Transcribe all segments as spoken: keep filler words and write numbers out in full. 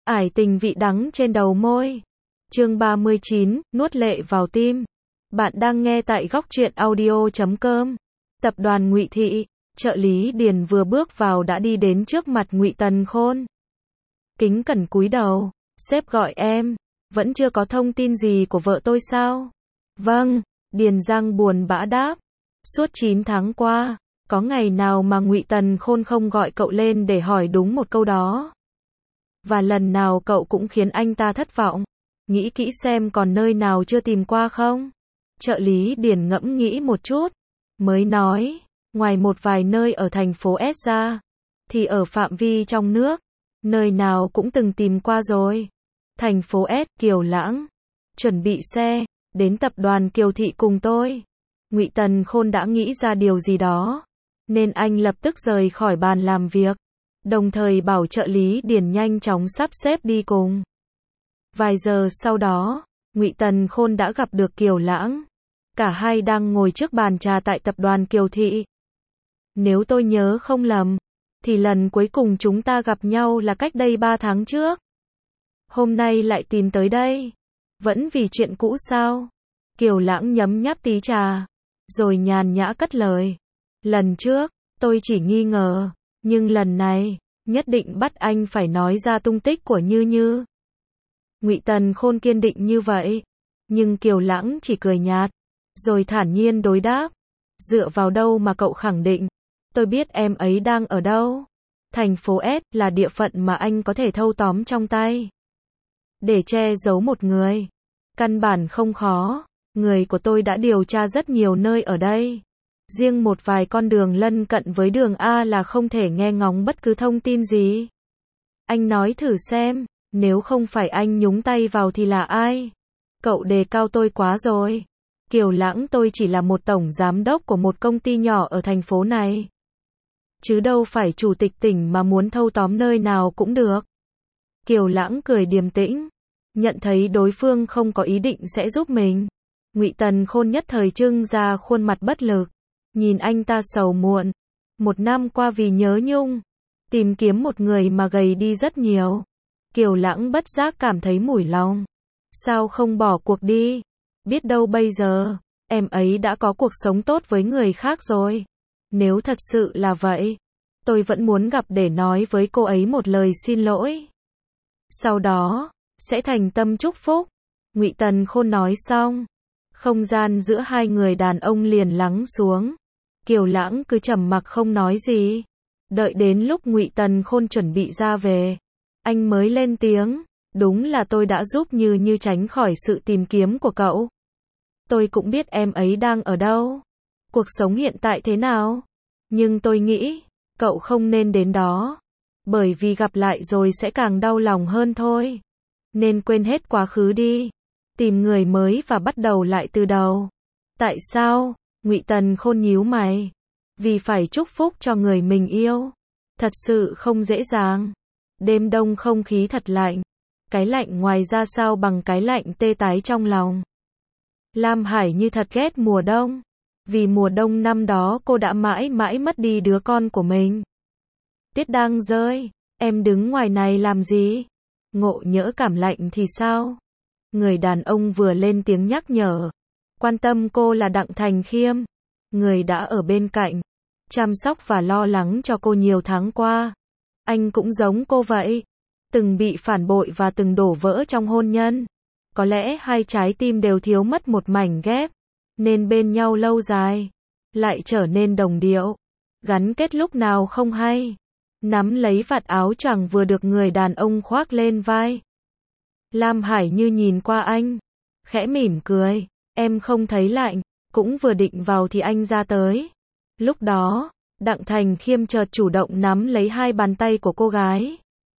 Ải tình vị đắng trên đầu môi. Chương ba mươi chín, nuốt lệ vào tim. Bạn đang nghe tại góc truyện audio chấm com. Tập đoàn Ngụy Thị, trợ lý Điền vừa bước vào đã đi đến trước mặt Ngụy Tần Khôn. Kính cẩn cúi đầu, sếp gọi em, vẫn chưa có thông tin gì của vợ tôi sao? Vâng, Điền Giang buồn bã đáp. Suốt chín tháng qua, có ngày nào mà Ngụy Tần Khôn không gọi cậu lên để hỏi đúng một câu đó. Và lần nào cậu cũng khiến anh ta thất vọng. Nghĩ kỹ xem còn nơi nào chưa tìm qua không? Trợ lý Điền ngẫm nghĩ một chút, mới nói, ngoài một vài nơi ở thành phố S ra, thì ở phạm vi trong nước, nơi nào cũng từng tìm qua rồi. Thành phố S, Kiều Lãng, chuẩn bị xe, đến tập đoàn Kiều Thị cùng tôi. Ngụy Tần Khôn đã nghĩ ra điều gì đó, nên anh lập tức rời khỏi bàn làm việc, đồng thời bảo trợ lý Điền nhanh chóng sắp xếp đi cùng. Vài giờ sau đó, Ngụy Tần Khôn đã gặp được Kiều Lãng. Cả hai đang ngồi trước bàn trà tại tập đoàn Kiều Thị. Nếu tôi nhớ không lầm, thì lần cuối cùng chúng ta gặp nhau là cách đây ba tháng trước. Hôm nay lại tìm tới đây. Vẫn vì chuyện cũ sao? Kiều Lãng nhấm nháp tí trà, rồi nhàn nhã cất lời. Lần trước, tôi chỉ nghi ngờ, nhưng lần này, nhất định bắt anh phải nói ra tung tích của Như Như. Ngụy Tần Khôn kiên định như vậy, nhưng Kiều Lãng chỉ cười nhạt, rồi thản nhiên đối đáp. Dựa vào đâu mà cậu khẳng định? Tôi biết em ấy đang ở đâu. Thành phố S là địa phận mà anh có thể thâu tóm trong tay. Để che giấu một người, căn bản không khó. Người của tôi đã điều tra rất nhiều nơi ở đây. Riêng một vài con đường lân cận với đường A là không thể nghe ngóng bất cứ thông tin gì. Anh nói thử xem, nếu không phải anh nhúng tay vào thì là ai? Cậu đề cao tôi quá rồi. Kiều Lãng, tôi chỉ là một tổng giám đốc của một công ty nhỏ ở thành phố này. Chứ đâu phải chủ tịch tỉnh mà muốn thâu tóm nơi nào cũng được. Kiều Lãng cười điềm tĩnh, nhận thấy đối phương không có ý định sẽ giúp mình. Ngụy Tần Khôn nhất thời trưng ra khuôn mặt bất lực, nhìn anh ta sầu muộn. Một năm qua vì nhớ nhung, tìm kiếm một người mà gầy đi rất nhiều. Kiều Lãng bất giác cảm thấy mủi lòng. Sao không bỏ cuộc đi? Biết đâu bây giờ, em ấy đã có cuộc sống tốt với người khác rồi. Nếu thật sự là vậy, tôi vẫn muốn gặp để nói với cô ấy một lời xin lỗi. Sau đó, sẽ thành tâm chúc phúc. Ngụy Tần Khôn nói xong, không gian giữa hai người đàn ông liền lắng xuống. Kiều Lãng cứ trầm mặc không nói gì. Đợi đến lúc Ngụy Tần Khôn chuẩn bị ra về, anh mới lên tiếng. Đúng là tôi đã giúp Như Như tránh khỏi sự tìm kiếm của cậu. Tôi cũng biết em ấy đang ở đâu, cuộc sống hiện tại thế nào. Nhưng tôi nghĩ, cậu không nên đến đó. Bởi vì gặp lại rồi sẽ càng đau lòng hơn thôi. Nên quên hết quá khứ đi. Tìm người mới và bắt đầu lại từ đầu. Tại sao? Ngụy Tần Khôn nhíu mày. Vì phải chúc phúc cho người mình yêu. Thật sự không dễ dàng. Đêm đông không khí thật lạnh. Cái lạnh ngoài ra sao bằng cái lạnh tê tái trong lòng. Lam Hải Như thật ghét mùa đông. Vì mùa đông năm đó cô đã mãi mãi mất đi đứa con của mình. Tuyết đang rơi, em đứng ngoài này làm gì? Ngộ nhỡ cảm lạnh thì sao? Người đàn ông vừa lên tiếng nhắc nhở. Quan tâm cô là Đặng Thành Khiêm, người đã ở bên cạnh, chăm sóc và lo lắng cho cô nhiều tháng qua. Anh cũng giống cô vậy, từng bị phản bội và từng đổ vỡ trong hôn nhân. Có lẽ hai trái tim đều thiếu mất một mảnh ghép, nên bên nhau lâu dài, lại trở nên đồng điệu, gắn kết lúc nào không hay. Nắm lấy vạt áo choàng vừa được người đàn ông khoác lên vai. Lam Hải Như nhìn qua anh, khẽ mỉm cười. Em không thấy lạnh. Cũng vừa định vào thì anh ra tới. Lúc đó, Đặng Thành Khiêm chợt chủ động nắm lấy hai bàn tay của cô gái.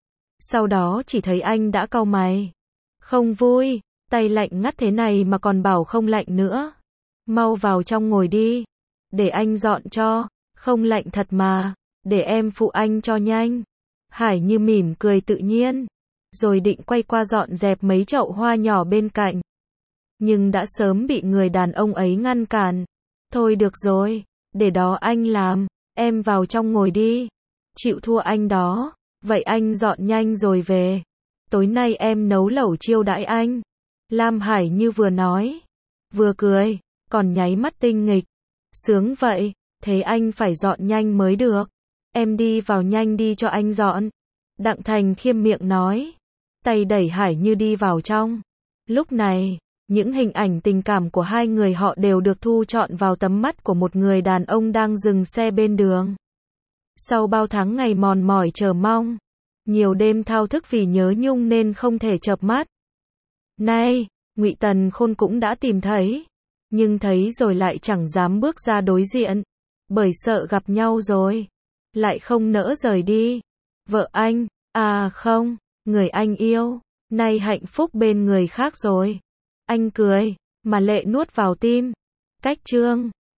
Sau đó chỉ thấy anh đã cau mày. Không vui, tay lạnh ngắt thế này mà còn bảo không lạnh nữa. Mau vào trong ngồi đi, để anh dọn cho. Không lạnh thật mà, để em phụ anh cho nhanh. Hải Như mỉm cười tự nhiên, rồi định quay qua dọn dẹp mấy chậu hoa nhỏ bên cạnh. Nhưng đã sớm bị người đàn ông ấy ngăn cản. Thôi được rồi, để đó anh làm, em vào trong ngồi đi. Chịu thua anh đó, vậy anh dọn nhanh rồi về. tối nay em nấu lẩu chiêu đãi anh. Lam Hải Như vừa nói, vừa cười, còn nháy mắt tinh nghịch. Sướng vậy, thế anh phải dọn nhanh mới được. Em đi vào nhanh đi cho anh dọn. Đặng Thành Khiêm miệng nói, tay đẩy Hải Như đi vào trong. Lúc này, những hình ảnh tình cảm của hai người họ đều được thu trọn vào tấm mắt của một người đàn ông đang dừng xe bên đường. Sau bao tháng ngày mòn mỏi chờ mong, nhiều đêm thao thức vì nhớ nhung nên không thể chợp mắt. Nay, Ngụy Tần Khôn cũng đã tìm thấy, nhưng thấy rồi lại chẳng dám bước ra đối diện, bởi sợ gặp nhau rồi, lại không nỡ rời đi. Vợ anh, à không, người anh yêu, nay hạnh phúc bên người khác rồi. Anh cười, mà lệ nuốt vào tim. Cách chương